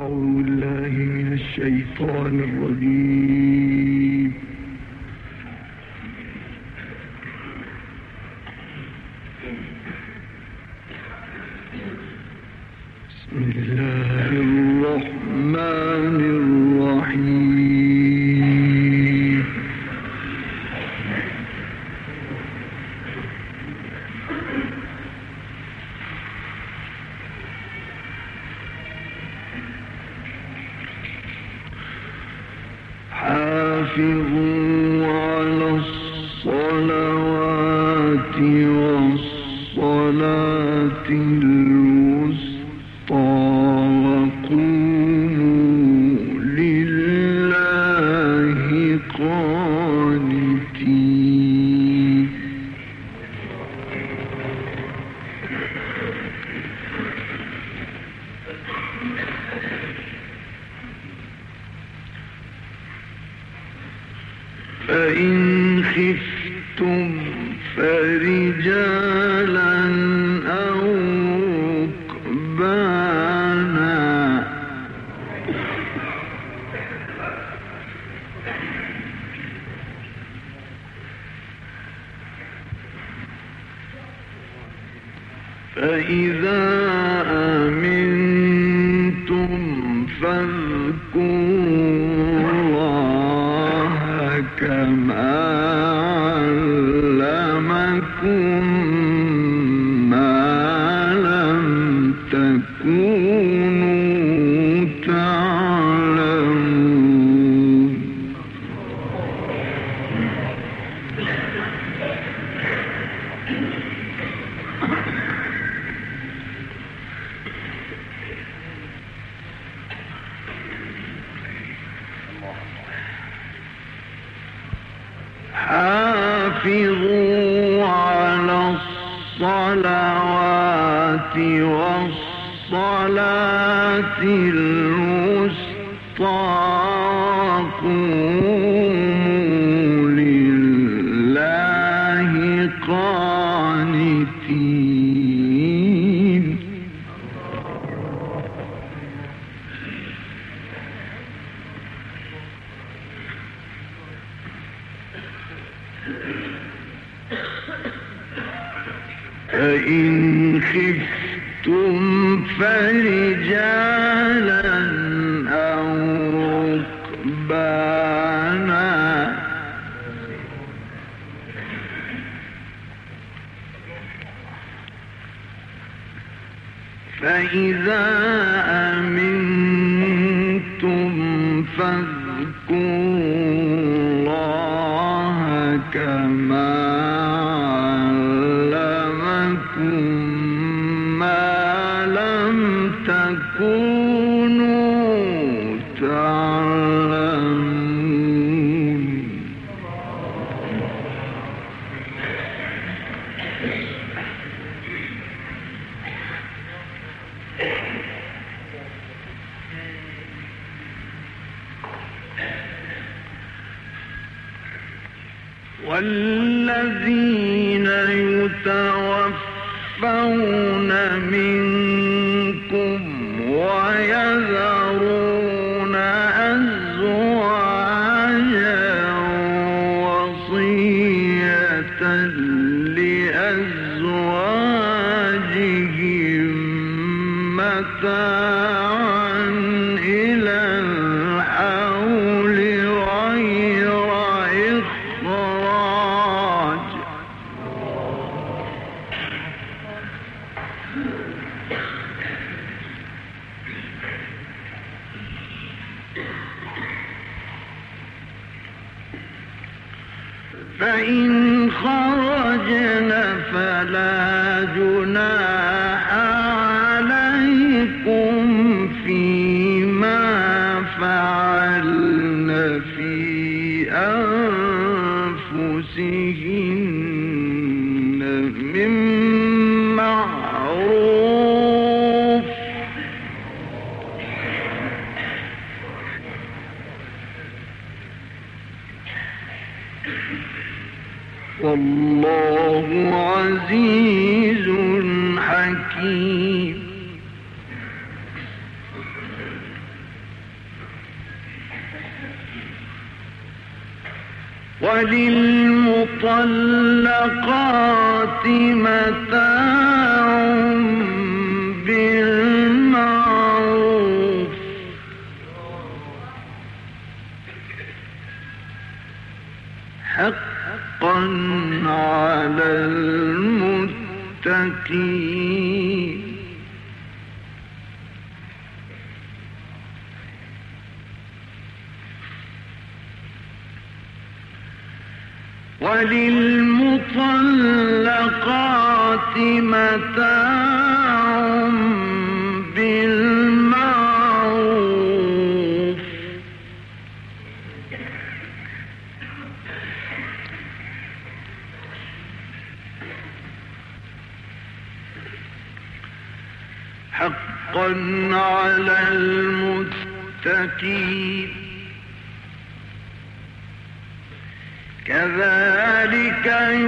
أعوذ بالله من الشيطان الرجيم. بسم الله الرحمن الرحيم. حافظوا على الصلوات والصلاة الوسطى وقوموا لله قانتين. فإن خفتم فرجالا أو ركبانا فإذا أمنتم فاذكروا كما علمكم ما لم تكونوا تعلمون. حافظوا على الصلوات والصلاة الوسطى وقوموا لله قانتين. فإن خفتم فرجالا أو ركبانا فإذا أمنتم فاذكروا الله كما ما لم تكونوا تعلمون. والذين يتوفون منكم ويذرون أزواجا وصية لأزواجهم متاعا إلى الحول غير إخراج. فإن خرجن فلا جناح عليكم فيما فعلن في أنفسهن من معروف والله عزيز حكيم. وللمطلقات متاع بالمعروف حقا على المتقين وللمطلقات متاع بالمعروف حقا على المتقين كذلك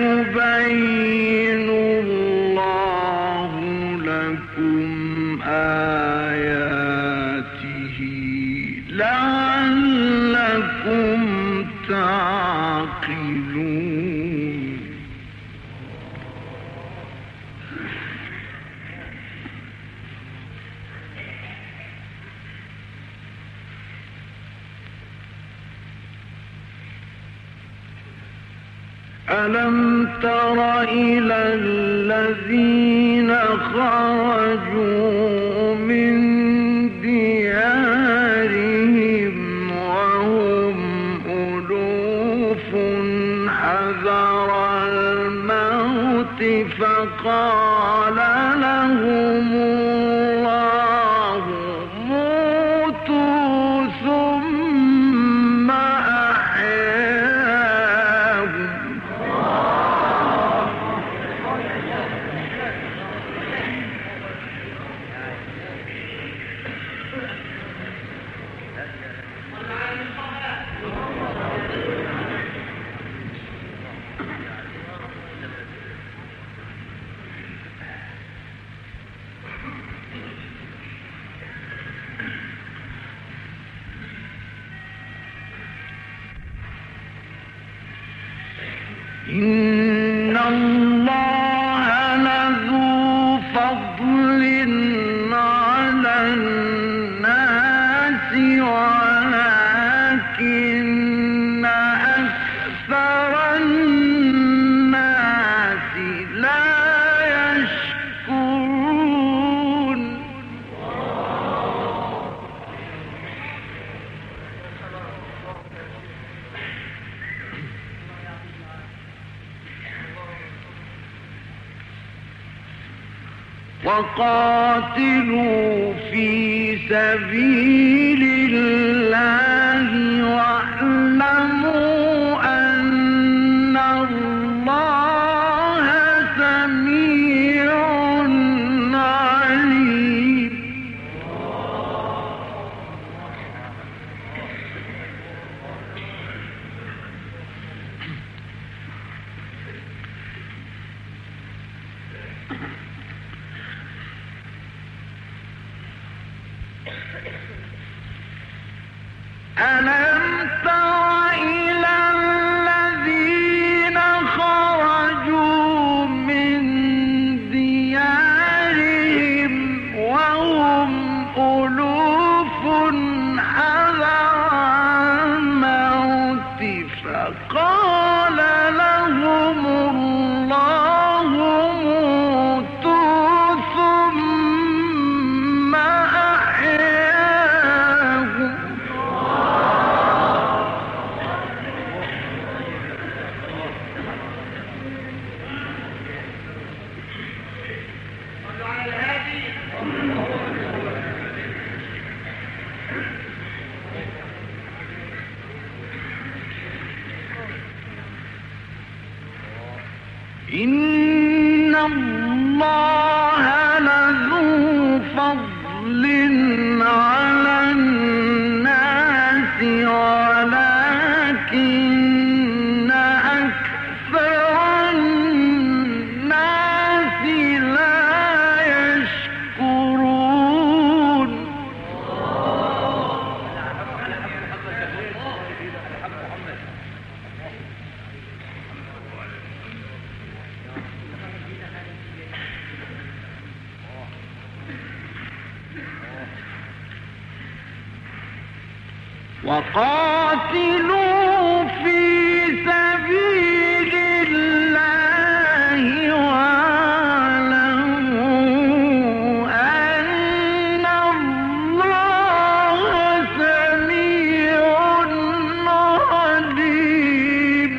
يبين الله لكم آياته لعلكم تعقلون ألم تر إلى الذين خرجوا من ديارهم وهم ألوف حذر الموت فقال لهم الله موتوا ثم أحياهم إن الله لذو فضل على الناس ولكن أكثر الناس لا يشكرون وقاتلوا في سبيل الله واعلموا أن الله سميع عليم ألم تر إلى الذين خرجوا من ديارهم وهم ألوف حذر الموت فقال لهم الله موتوا ثم أحياهم إن الله لذو فضل على الناس ولكن أكثر الناس لا يشكرون وقاتلوا في سبيل الله واعلموا أن الله سميع عليم.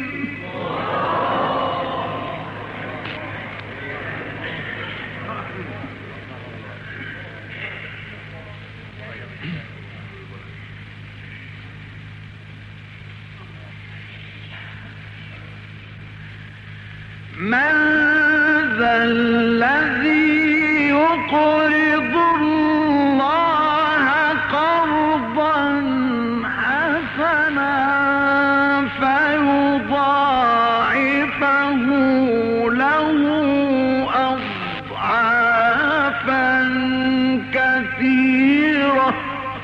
من ذا الذي يقرض الله قرضا حسنا فيضاعفه له أضعافا كثيرة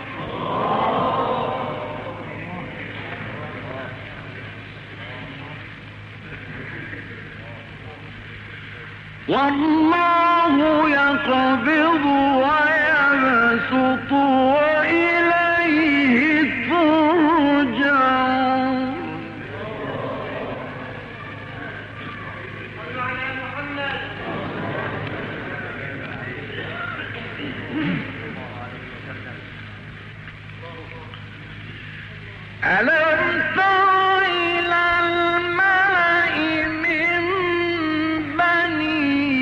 والله يقبض ويبسط وإليه ترجعون. ألم تر إلى الملأ من بني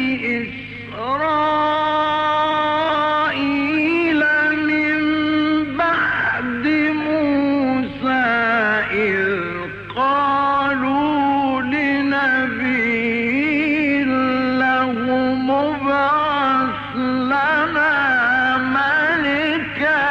إسرائيل من بعد موسى إذ قالوا لنبي له مبعث لنا ملكا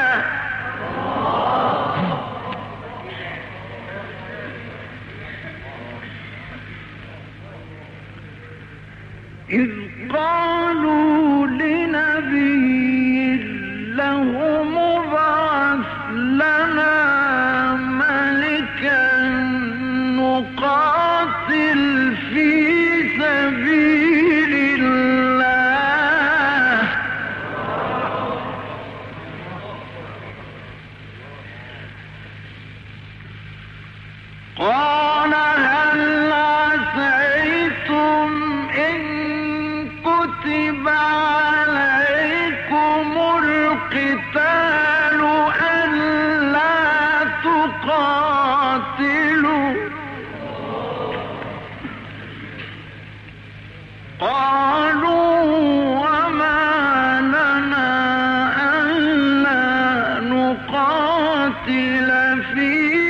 إذ قالوا لنبي له مبعث لنا ملكا نقاتل في سبيل الله قال هل عسيتم إن كتب عليكم القتال ألا تقاتلوا قالوا وما لنا ألا نقاتل في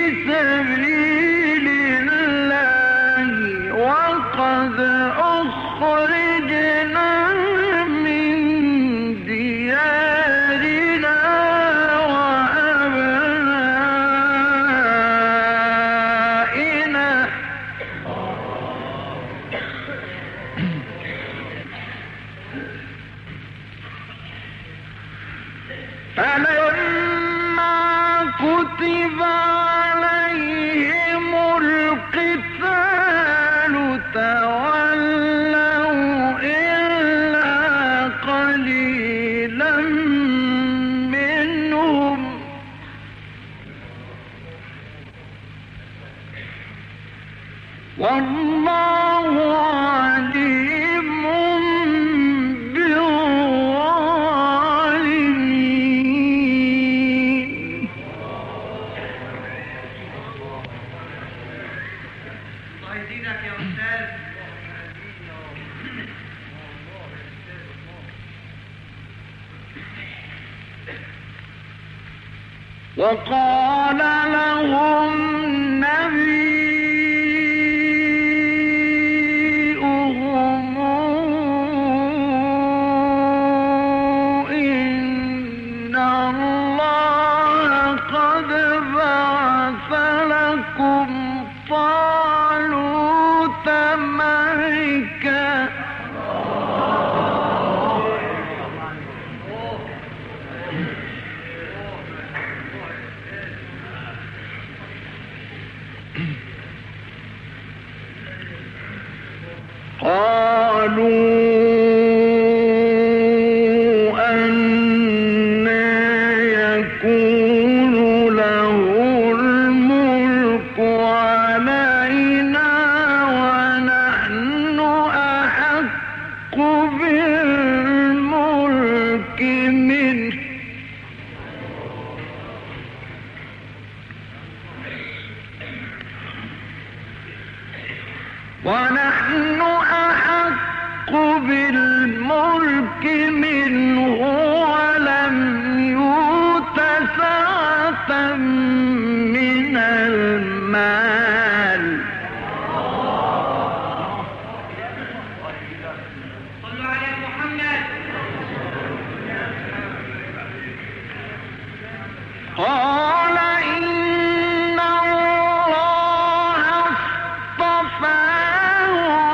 سبيل الله وقد أخرجنا من ديارنا وأبنائنا فلما كتب عليهم القتال تولوا إلا قليلا منهم والله عليم بالظالمين. الله يزيدك يا أستاذ. وقال لهم نبيهم إن الله قد بعث لكم طالوت ملكا قالوا أن ونحن أحق بالملك منه ولم يؤت سعة من المال. صلوا على محمد. قال إن الله اصطفاه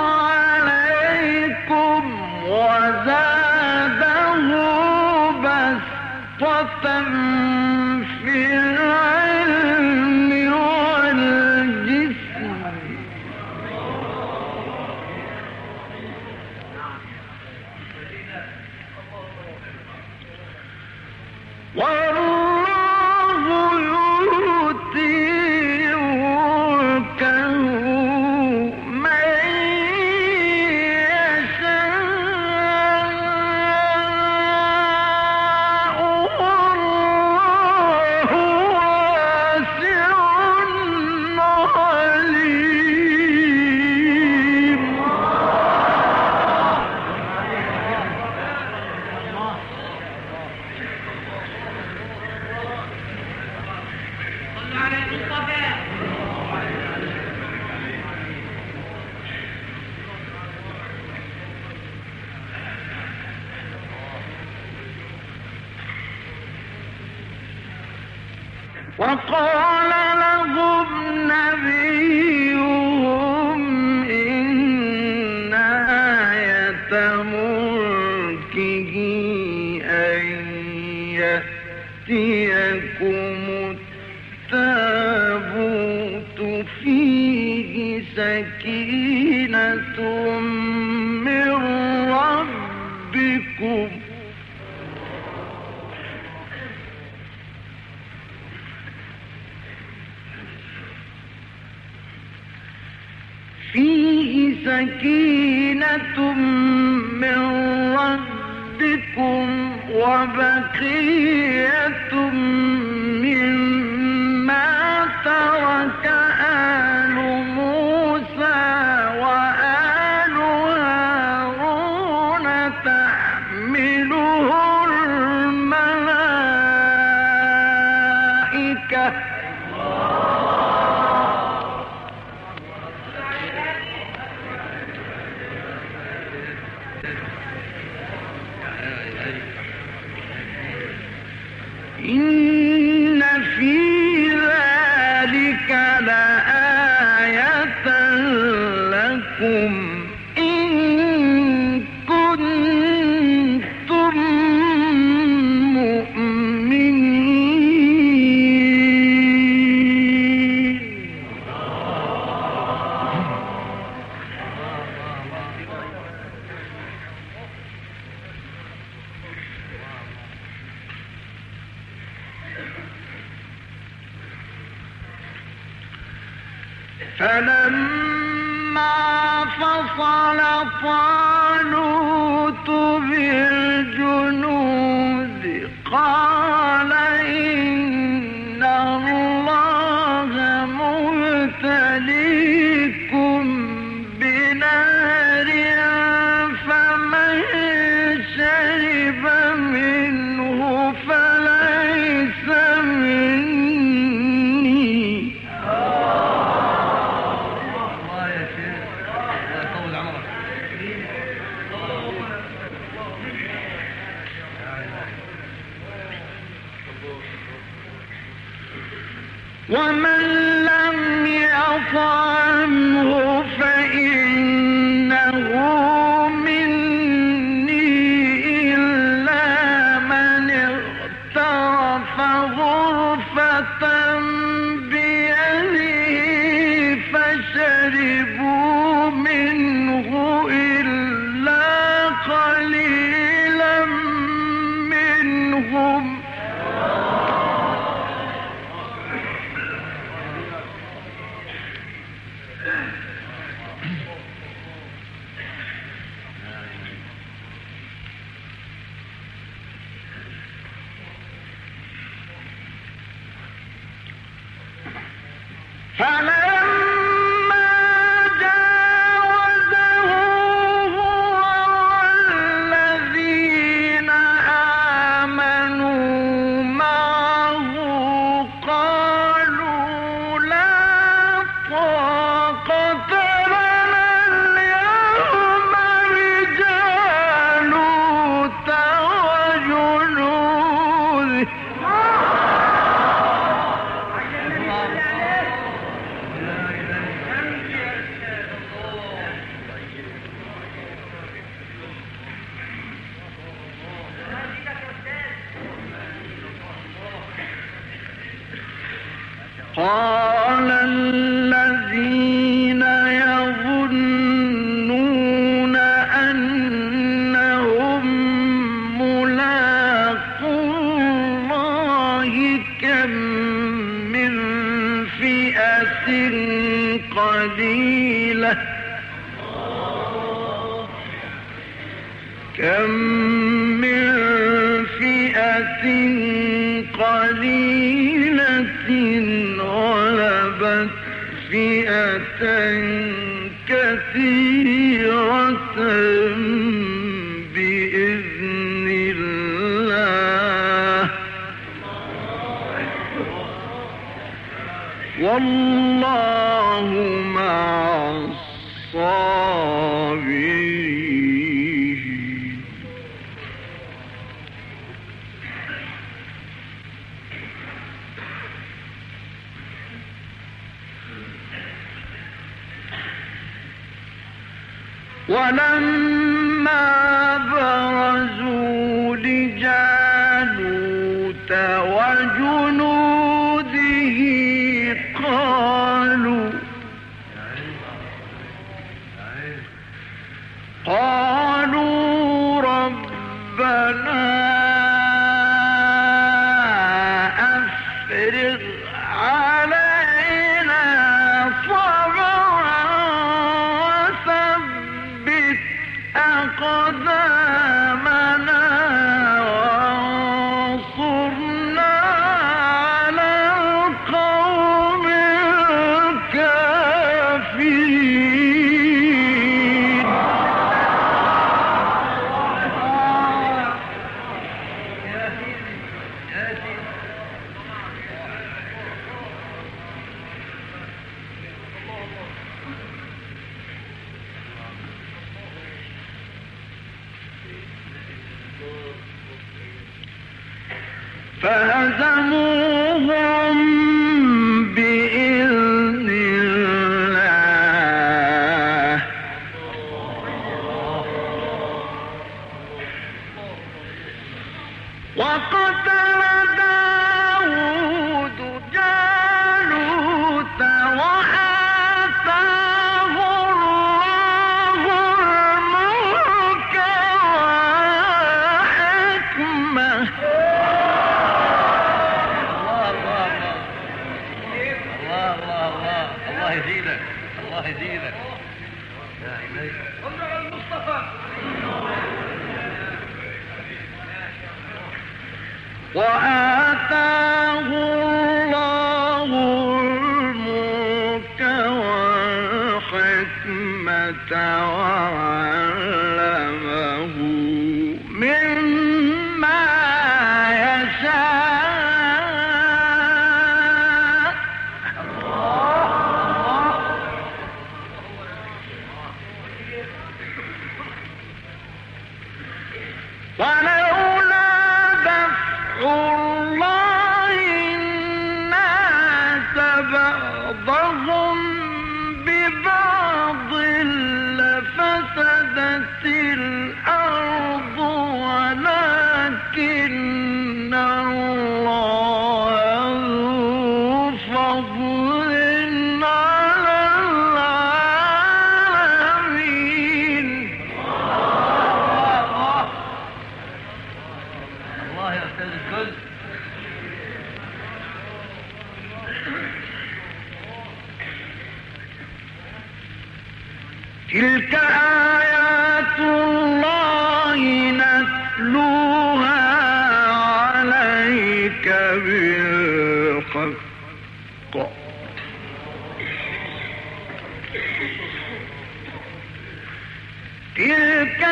عليكم وزاده بسطة في العلم والجسم والله يؤتي ملكه من يشاء والله واسع عليم. صلوا على المصطفى. وقال لهم نبيهم إن آية ملكه أن يأتيكم التابوت فيه سكينة من ربكم وبقية مما ترك آل موسى وآل هارون تحمله الملائكة إن في ذلك لآية لكم إن كنتم مؤمنين. فلما فصل طالوت بالجنود قال إن الله مبتليكم بنار فمن شرب منه فليس مني ومن لم يطعمه فإنه مني إلا من اغترف غرفة بيده فشربوا منه إلا قليلا منهم قال الذين يظنون أنهم ملاقو الله كم من فئة قليلة غلبت فئة كثيرة بإذن الله والله مع الصابرين. ولما برزوا لجالوت وجنوده قالوا ربنا أفرغ علينا صبرا وثبت أقدامنا وانصرنا على القوم الكافرين. فهزموهم بإذن الله وقتل داود جالوت وآتاه الله الملك والحكمة الله يزيدك الله يزيدك يا إلهي صلوا على المصطفى. وآتاه الله الملك والحكمة وعلمه مما يشاء ولولا دفع الله الناس بعضهم ببعض لفسدت الأرض ولكن الله ذو فضل على العالمين. الله يا أستاذ الكل. تلك آيات الله نتلوها عليك بالحق تلك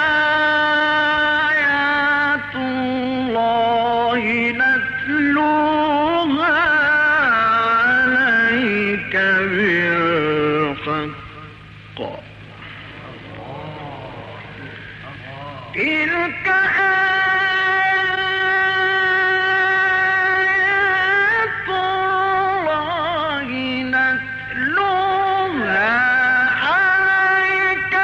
آيات الله نتلوها عليك بالحق تلك آيات الله نتلوها عليك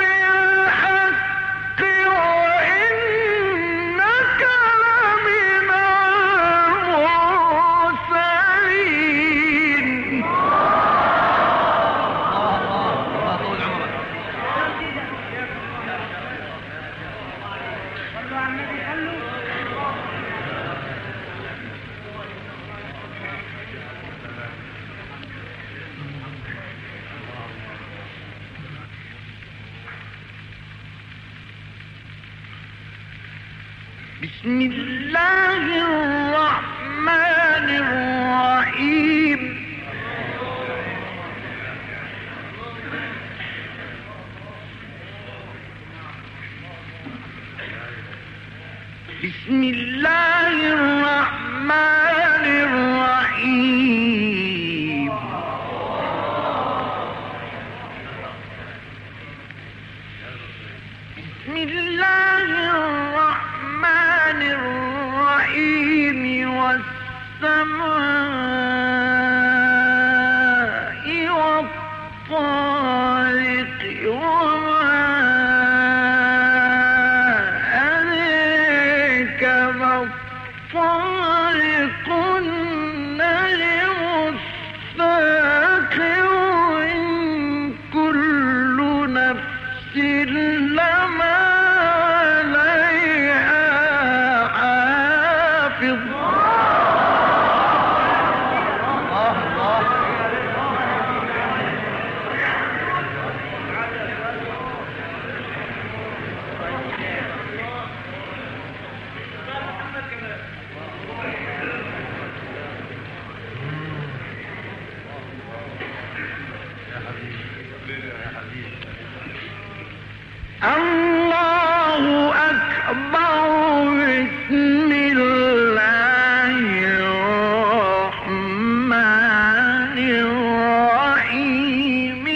بالحق وإنك لمن المرسلين. بسم الله الرحمن الرحيم بسم الله الرحمن الرحيم بسم الله الرحمن الرحيم والسماء والطارق وما أدريك ما الطارق النجم الثاقب إن كل نفس لما عليها حافظ الله أكبر بسم الله الرحمن الرحيم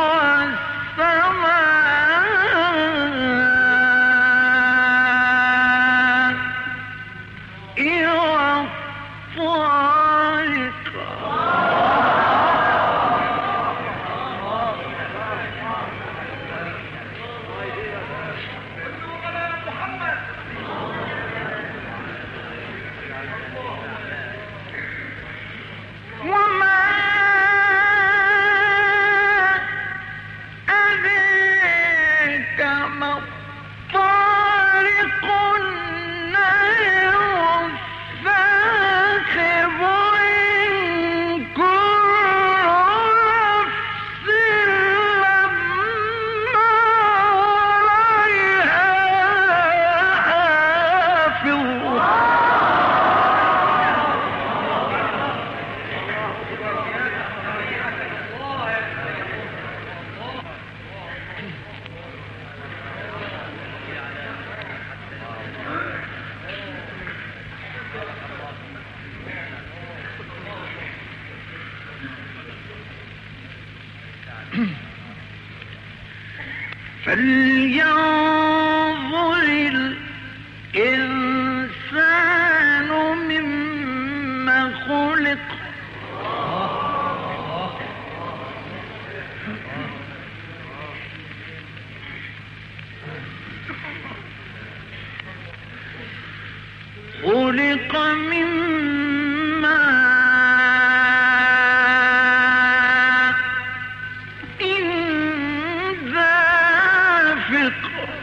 فلينظر الإنسان مما خلق خلق من ماء دافق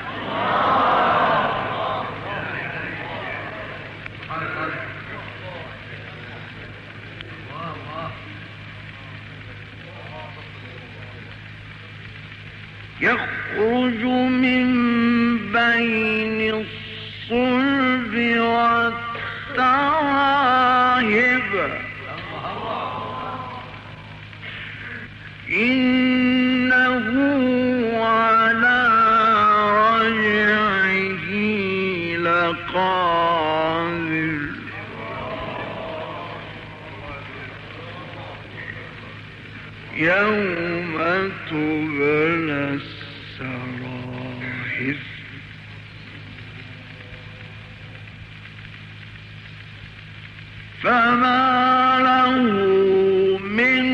يخرج من بين الصلب والترائب إنه على رجعه لقادر يوم تبلى السرائر فما له من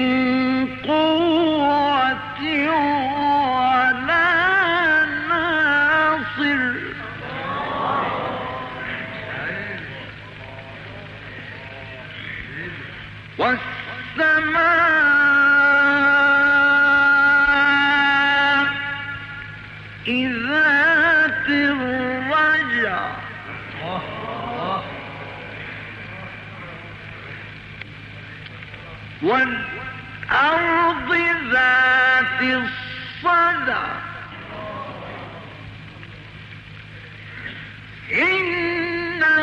قوة ولا ناصر والسماء ذات الرجع والأرض ذات الصدع إنه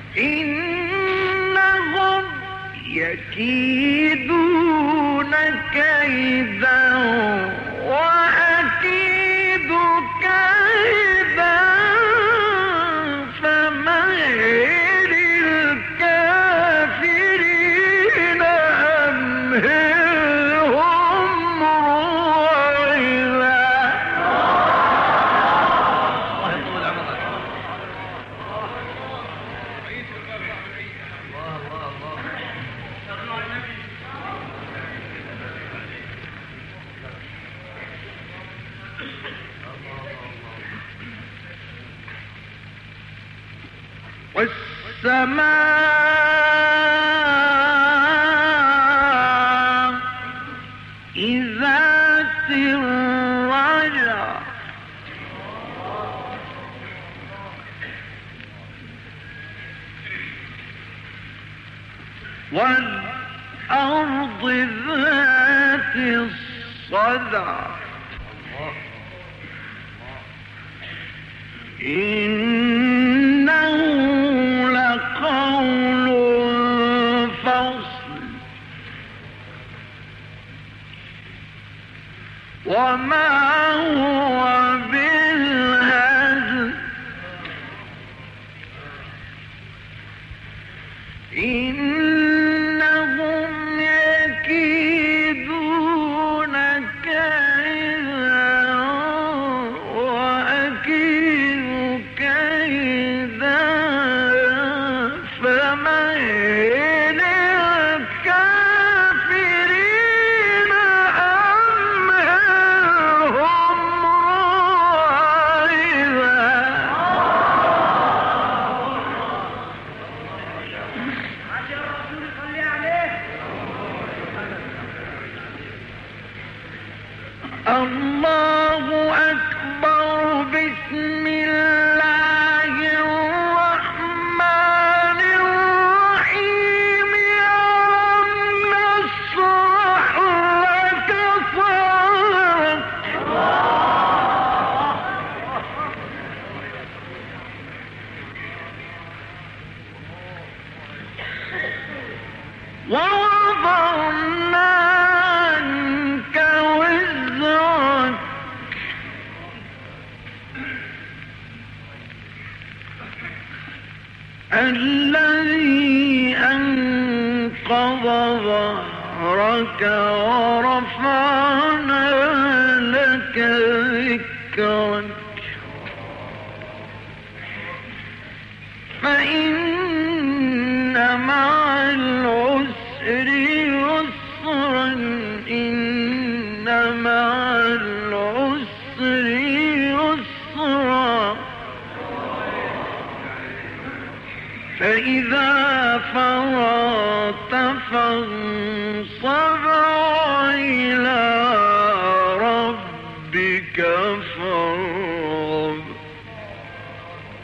إنهم يكيدون كيدا وأكيد كيدا فمهل الكافرين أمهلهم رويدا. الله يطول عمرك. والسماء ذات الرجع والأرض ذات الصدع إنه لقول فصل وما هو بالهزل إنهم يكيدون كيدا وأكيد كيدا فمهل الكافرين أمهلهم رويدا. عشان الرسول يصلي عليه. الله أكبر. بسم الله الرحمن الرحيم. ألم نشرح لك صدرك ووضعنا عنك وزرك الذي أنقض ظهرك ورفعنا لك ذكرك فإن مع العسر يسرا إن مع العسر يسرا فإذا فرغت فانصب إلى ربك فارغب.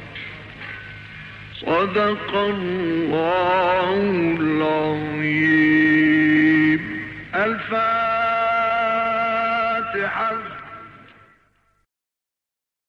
صدق الله العظيم.